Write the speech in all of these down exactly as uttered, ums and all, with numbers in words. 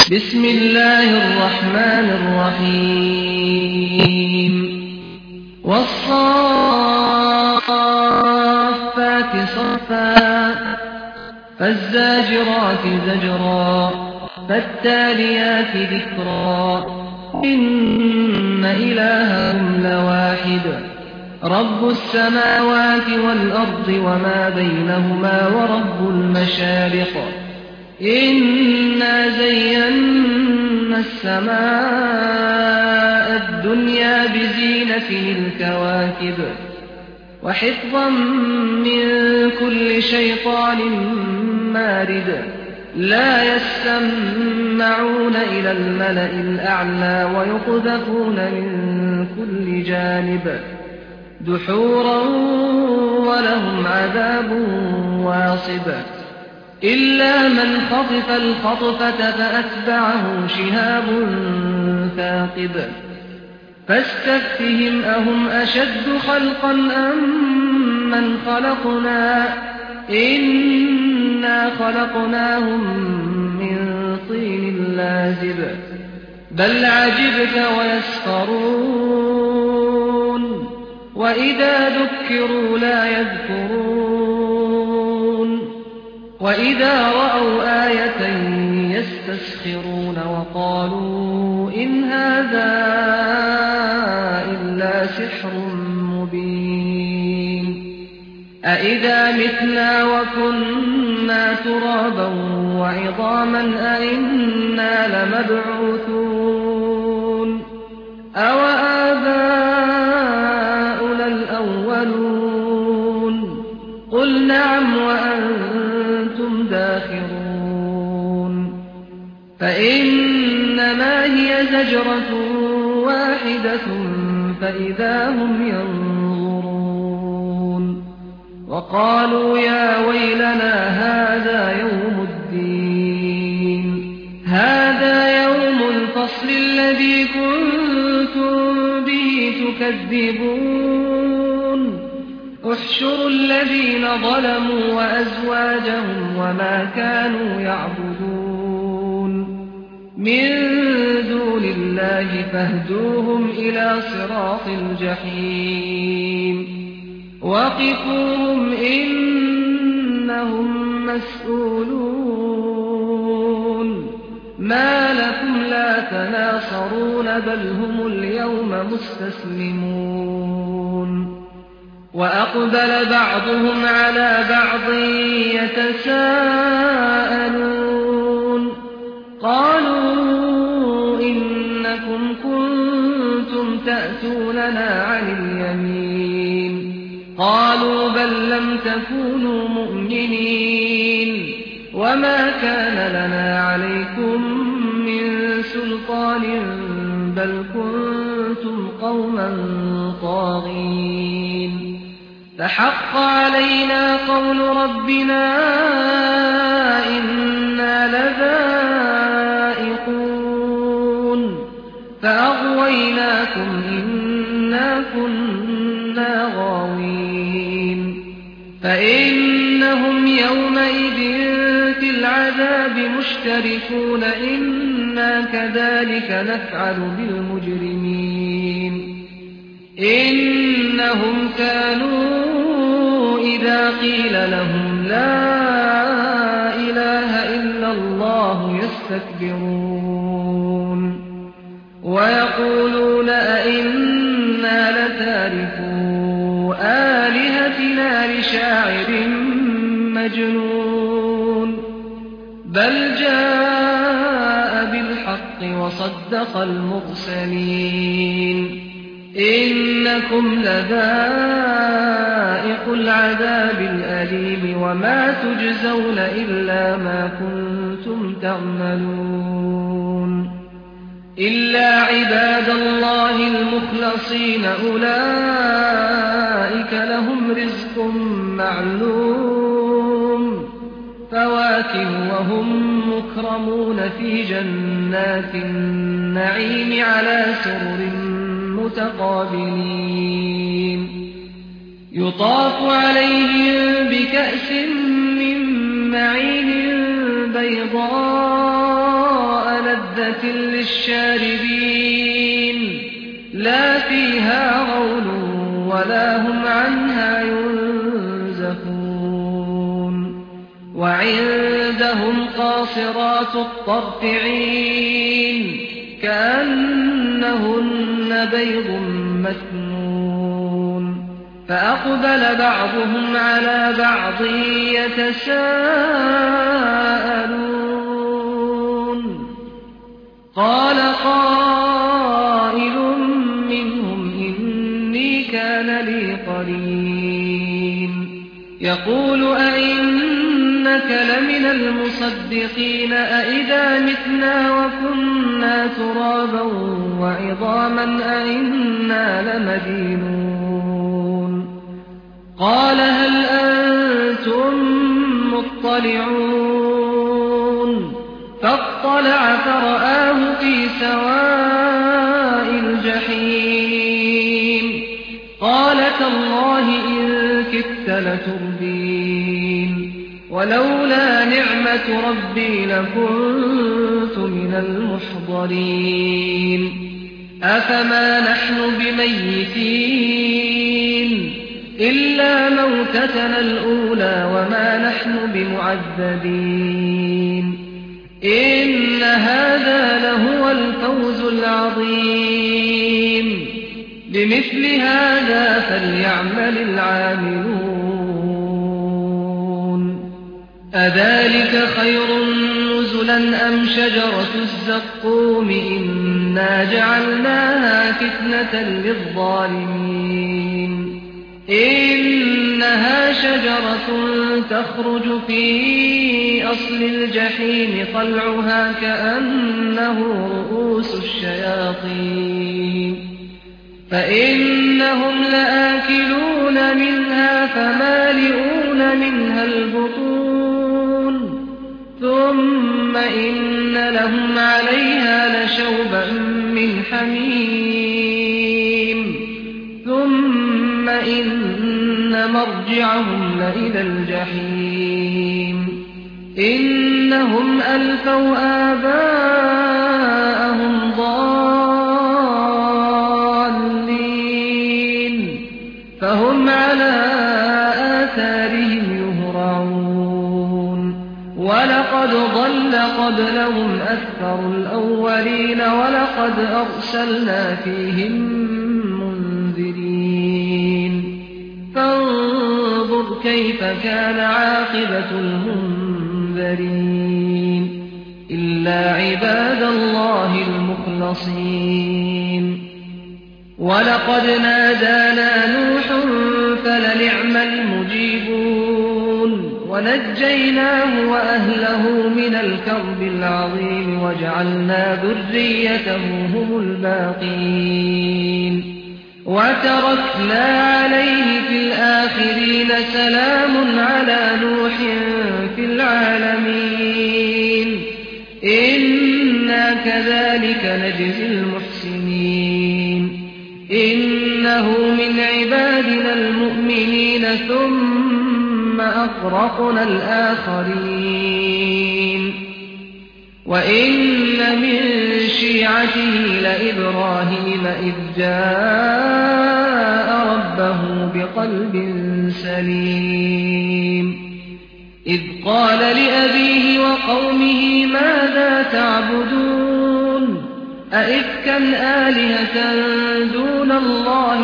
بسم الله الرحمن الرحيم والصافات صفا فالزاجرات زجرا فالتاليات ذكرا إن إلهكم لواحد رب السماوات والأرض وما بينهما ورب المشارق إنا زينا السماء الدنيا بزينة الكواكب وحفظا من كل شيطان مارد لا يسمعون إلى الملأ الأعلى ويقذفون من كل جانب دحورا ولهم عذاب واصب إلا من خطف الخطفة فأتبعه شهاب ثاقب فاستفتهم أهم أشد خلقا أم من خلقنا إنا خلقناهم من طين لازب بل عجبت ويسخرون وإذا ذكروا لا يذكرون وإذا رأوا آية يستسخرون وقالوا إن هذا إلا سحر مبين أإذا متنا وكنا ترابا وعظاما أإنا لمبعوثون أو آباؤنا الأولون قل نعم وأنتم داخرون فإنما هي زجرة واحدة فإذا هم ينظرون وقالوا يا ويلنا هذا يوم الدين هذا يوم الفصل الذي كنتم به تكذبون احشروا الذين ظلموا وأزواجهم وما كانوا يعبدون من دون الله فاهدوهم إلى صراط الجحيم وقفوهم إنهم مسؤولون ما لكم لا تناصرون بل هم اليوم مستسلمون وأقبل بعضهم على بعض يتساءلون قالوا إنكم كنتم تأتوننا عن اليمين قالوا بل لم تكونوا مؤمنين وما كان لنا عليكم من سلطان بل كنتم قوما طاغين فحق علينا قول ربنا إنا لذائقون فأغويناكم إنا كنا غاوين فإنهم يومئذ في العذاب مشتركون إنا كذلك نفعل بالمجرمين إنهم كانوا إذا قيل لهم لا إله إلا الله يستكبرون ويقولون أئنا لتاركو آلهتنا لشاعر مجنون بل جاء بالحق وصدق المرسلين إنكم لذائق العذاب الأليم وما تجزون إلا ما كنتم تعملون إلا عباد الله المخلصين أولئك لهم رزق معلوم فواكه وهم مكرمون في جنات النعيم على سرر متقابلين يطاف عليهم بكأس من معين بيضاء لَذَّةٍ لِّلشَّارِبِينَ لَا فِيهَا غَوْلٌ وَلَا هُمْ عَنْهَا يُنزَفُونَ وَعِندَهُمْ قَاصِرَاتُ الطَّرْفِ عِينٌ كَأَنَّهُنَّ بَيْضٌ مَّكْنُونٌ فَأَقْبَلَ بَعْضُهُمْ عَلَىٰ بَعْضٍ يَتَسَاءَلُونَ قَالَ قَائِلٌ مِّنْهُمْ إِنِّي كَانَ لِي قَرِينٌ يَقُولُ أَإِنَّكَ لَمِنَ الْمُصَدِّقِينَ أَإِذَا مِتْنَا وَكُنَّا تُرَابًا وَعِظَامًا أَإِنَّا لَمَدِينُونَ قَالَ هَلْ أَنتُم مُّطَّلِعُونَ فَاطَّلَعَ فَرَآهُ فِي سَوَاءِ الْجَحِيمِ قَالَ تَاللَّهِ إِن كِدتَّ لَتُرْدِينِ وَلَوْلَا نِعْمَةُ رَبِّي لَكُنتُ مِنَ الْمُحْضَرِينَ أَفَمَا نَحْنُ بِمَيِّتِينَ إِلَّا مَوْتَتَنَا الْأُولَىٰ وَمَا نَحْنُ بِمُعَذَّبِينَ إِنَّ هَٰذَا لَهُوَ الْفَوْزُ الْعَظِيمُ لِمِثْلِ هَٰذَا فَلْيَعْمَلِ الْعَامِلُونَ أَذَٰلِكَ خَيْرٌ نُّزُلًا أَمْ شَجَرَةُ الزَّقُّومِ إِنَّا جَعَلْنَاهَا فِتْنَةً لِّلظَّالِمِينَ إِنَّهَا شَجَرَةٌ تَخْرُجُ فِي أَصْلِ الْجَحِيمِ طَلْعُهَا كَأَنَّهُ رُءُوسُ الشَّيَاطِينِ فَإِنَّهُمْ لَآكِلُونَ مِنْهَا فَمَالِئُونَ مِنْهَا الْبُطُونَ ثُمَّ إِنَّ لَهُمْ عَلَيْهَا لَشَوْبًا مِّنْ حَمِيمٍ ثُمَّ إِنَّ مَرْجِعَهُمْ لَإِلَى الْجَحِيمِ إِنَّهُمْ أَلْفَوْا آبَاءَهُمْ ضَالِّينَ فَهُمْ عَلَىٰ آثَارِهِمْ يُهْرَعُونَ وَلَقَدْ ضَلَّ قَبْلَهُمْ أَكْثَرُ الْأَوَّلِينَ وَلَقَدْ أَرْسَلْنَا فِيهِم مُّنذِرِينَ فَانظُرْ كَيْفَ كَانَ عَاقِبَةُ الْمُنذَرِينَ إِلَّا عِبَادَ اللَّهِ الْمُخْلَصِينَ وَلَقَدْ نَادَانَا نُوحٌ فَلَنِعْمَ الْمُجِيبُونَ وَنَجَّيْنَاهُ وَأَهْلَهُ مِنَ الْكَرْبِ الْعَظِيمِ وَجَعَلْنَا ذُرِّيَّتَهُ هُمُ الْبَاقِينَ وَتَرَكْنَا عَلَيْهِ فِي الْآخِرِينَ سَلَامٌ عَلَىٰ نُوحٍ فِي الْعَالَمِينَ إِنَّا كَذَٰلِكَ نَجْزِي الْمُحْسِنِينَ إِنَّهُ مِنْ عِبَادِنَا الْمُؤْمِنِينَ ثُمَّ أَغْرَقْنَا الْآخَرِينَ وَإِنَّ مِن شِيعَتِهِ لَإِبْرَاهِيمَ إِذْ جَاءَ رَبَّهُ بِقَلْبٍ سَلِيمٍ إِذْ قَالَ لِأَبِيهِ وَقَوْمِهِ مَاذَا تَعْبُدُونَ أَئِفْكًا آلِهَةً دُونَ اللَّهِ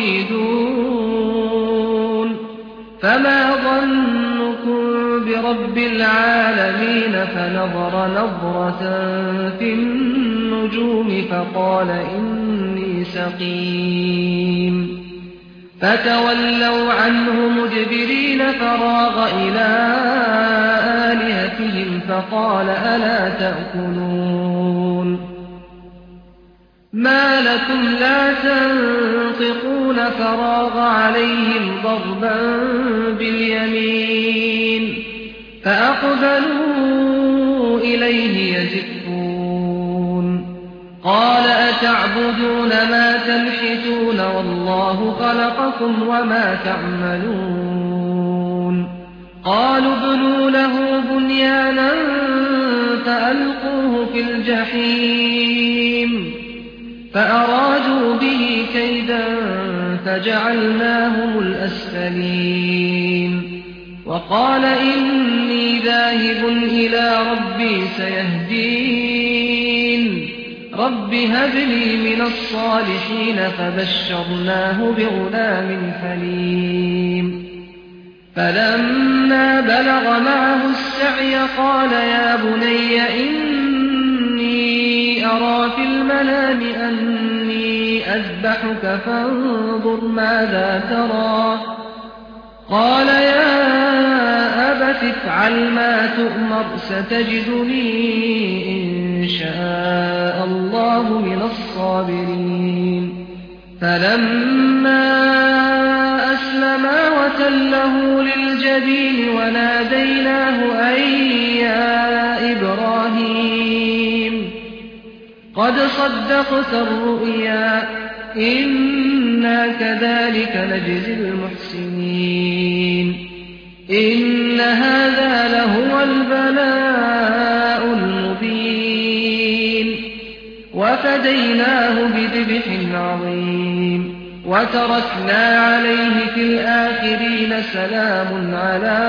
تُرِيدُونَ فَمَا ظَنُّكُم بِرَبِّ الْعَالَمِينَ فَنَظَرَ نَظْرَةً فِي النُّجُومِ فَقَالَ إِنِّي سَقِيمٌ فَتَوَلَّوْا عَنْهُ مُدْبِرِينَ فَرَاغَ إِلَىٰ آلِهَتِهِمْ فَقَالَ أَلَا تَأْكُلُونَ مَا لَكُمْ لَا تَنطِقُونَ فَرَاغَ عَلَيْهِمْ ضَرْبًا بِالْيَمِينِ فَأَقْبَلُوا إِلَيْهِ يَزِفُّونَ قَالَ أَتَعْبُدُونَ مَا تَنْحِتُونَ وَاللَّهُ خَلَقَكُمْ وَمَا تَعْمَلُونَ قَالُوا ابْنُوا لَهُ بُنْيَانًا فألقوه في الجحيم فأرادوا به كيدا فجعلناهم الأسفلين وقال إني ذاهب إلى ربي سيهدين رب هب لي من الصالحين فبشرناه بغلام حليم فلما بلغ معه السعي قال يا بني إني أرى في المنام أني أذبحك فانظر ماذا ترى قال يا أبت افعل ما تؤمر ستجدني إن شاء الله من الصابرين فلما أسلما وتله للجبين وناديناه أن يا إبراهيم قد صدقت الرؤيا إنا كذلك نجزي المحسنين إن هذا لهو البلاء المبين وفديناه بذبح عظيم وتركنا عليه في الآخرين سلام على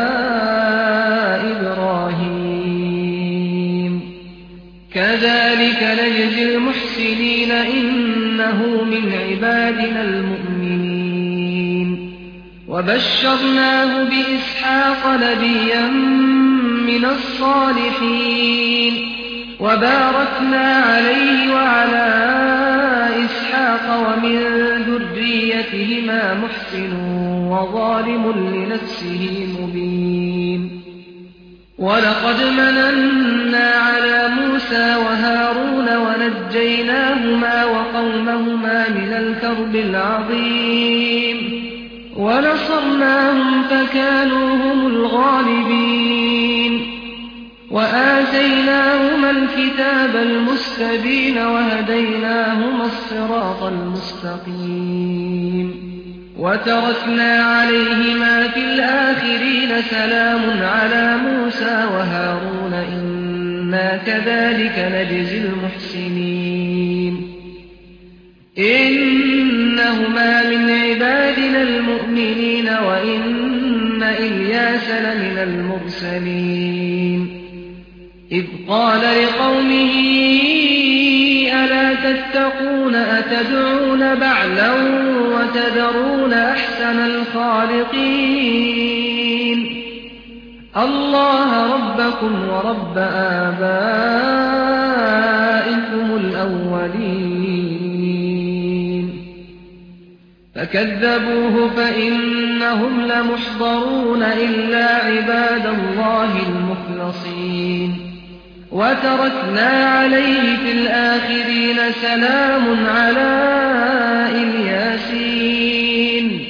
إبراهيم كذلك نجزي المحسنين إنه من عبادنا المؤمنين وبشرناه بإسحاق نبيا من الصالحين وباركنا عليه وعلى إسحاق ومن ذريتهما محسن وظالم لنفسه مبين ولقد مننا على موسى وهارون ونجيناهما وقومهما من الكرب العظيم ونصرناهم فكانوا هم الغالبين وآتيناهما الكتاب المستبين وهديناهما الصراط المستقيم وتركنا عليهما في الآخرين سلام على موسى وهارون إنا كذلك نجزي المحسنين إنهما من عبادنا المؤمنين وإن إلياس لمن المرسلين إذ قال لقومه ألا تتقون أتدعون بعلا وتذرون أحسن الخالقين الله ربكم ورب آبائكم الأولين فكذبوه فإنهم لمحضرون إلا عباد الله المخلصين وتركنا عليه في الآخرين سلام على الياسين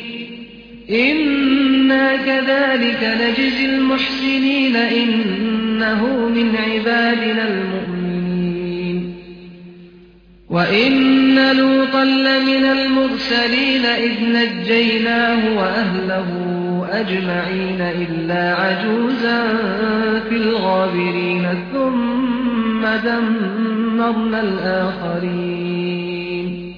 إنا كذلك نجزي المحسنين إنه من عبادنا المؤمنين وإن لوطا لمن المرسلين إذ نجيناه وأهله أجمعين إلا عجوزا في الغابرين ثم دمرنا الآخرين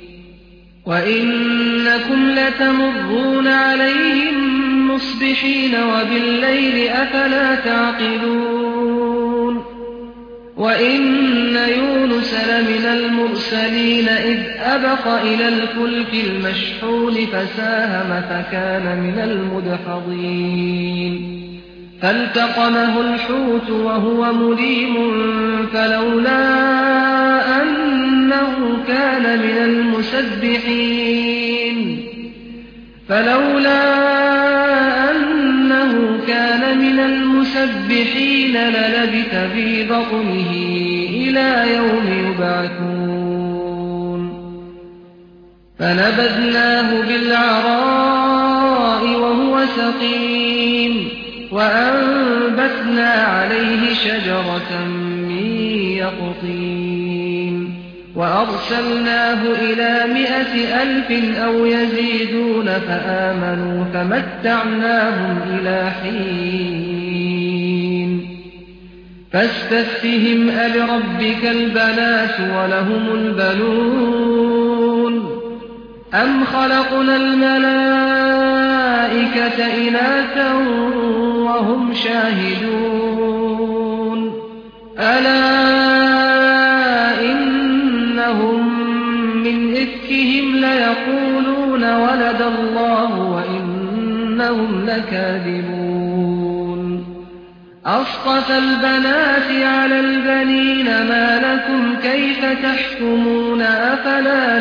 وإنكم لتمرون عليهم مصبحين وبالليل أفلا تعقلون وإن يونس لمن المرسلين إذ أبق إلى الفلك المشحون فساهم فكان من المدحضين فالتقمه الحوت وهو مليم فلولا أنه كان من المسبحين فلولا أنه كان من المسبحين للبث في بطنه إلى يوم يبعثون فنبذناه بالعراء وهو سقيم وأنبتنا عليه شجرة من يقطين وأرسلناه إلى مائة ألف أو يزيدون فآمنوا فمتعناهم إلى حين فاستفتهم ألربك البنات ولهم البنون أم خلقنا الملائكة إناثا وهم شاهدون ألا إنهم من إفكهم ليقولون ولد الله وإنهم لكاذبون أصطفى البنات على البنين ما لكم كيف تحكمون أفلا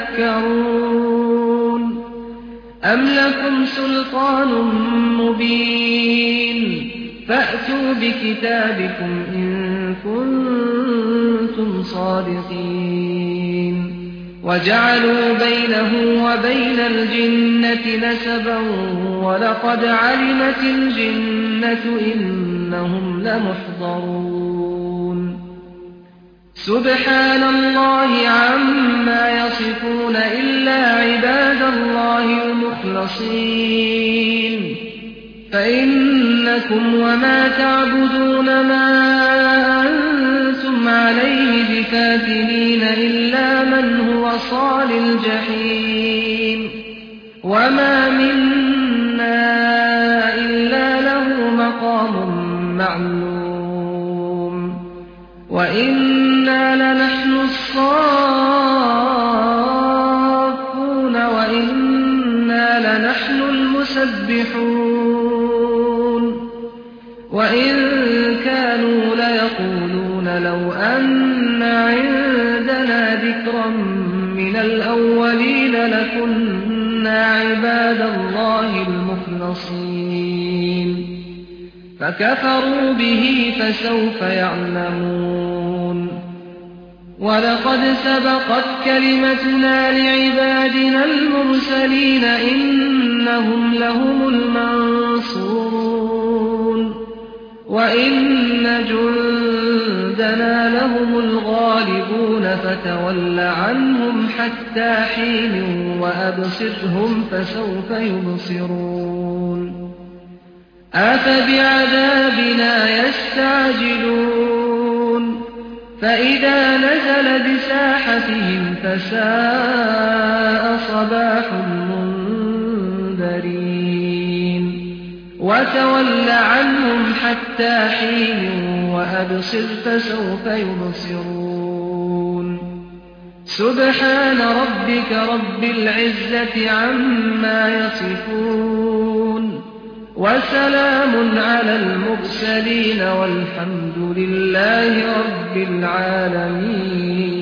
تذكرون أم لكم سلطان مبين فأتوا بكتابكم إن كنتم صادقين وجعلوا بينه وبين الجنة نسبا ولقد علمت الجنة إنهم لمحضرون سبحان الله عما يصفون إلا عباد الله المخلصين فإنكم وما تعبدون ما أنتم عليه بفاتنين إلا من هو صال الجحيم وما منا إلا له مقام معلوم وإنا لنحن الصافون وإنا لنحن المسبحون وإن كانوا ليقولون لو أن عندنا ذكرا من الأولين لكنا عباد الله المخلصين فكفروا به فسوف يعلمون ولقد سبقت كلمتنا لعبادنا المرسلين إنهم لهم المنصورون وإن جندنا لهم الغالبون فتول عنهم حتى حين وأبصرهم فسوف يبصرون أفبعذابنا يستعجلون فإذا نزل بساحتهم فساء صباح المنذرين وتول عنهم حتى حين وأبصر فسوف يبصرون سبحان ربك رب العزة عما يصفون وسلام على المرسلين والحمد لله رب العالمين.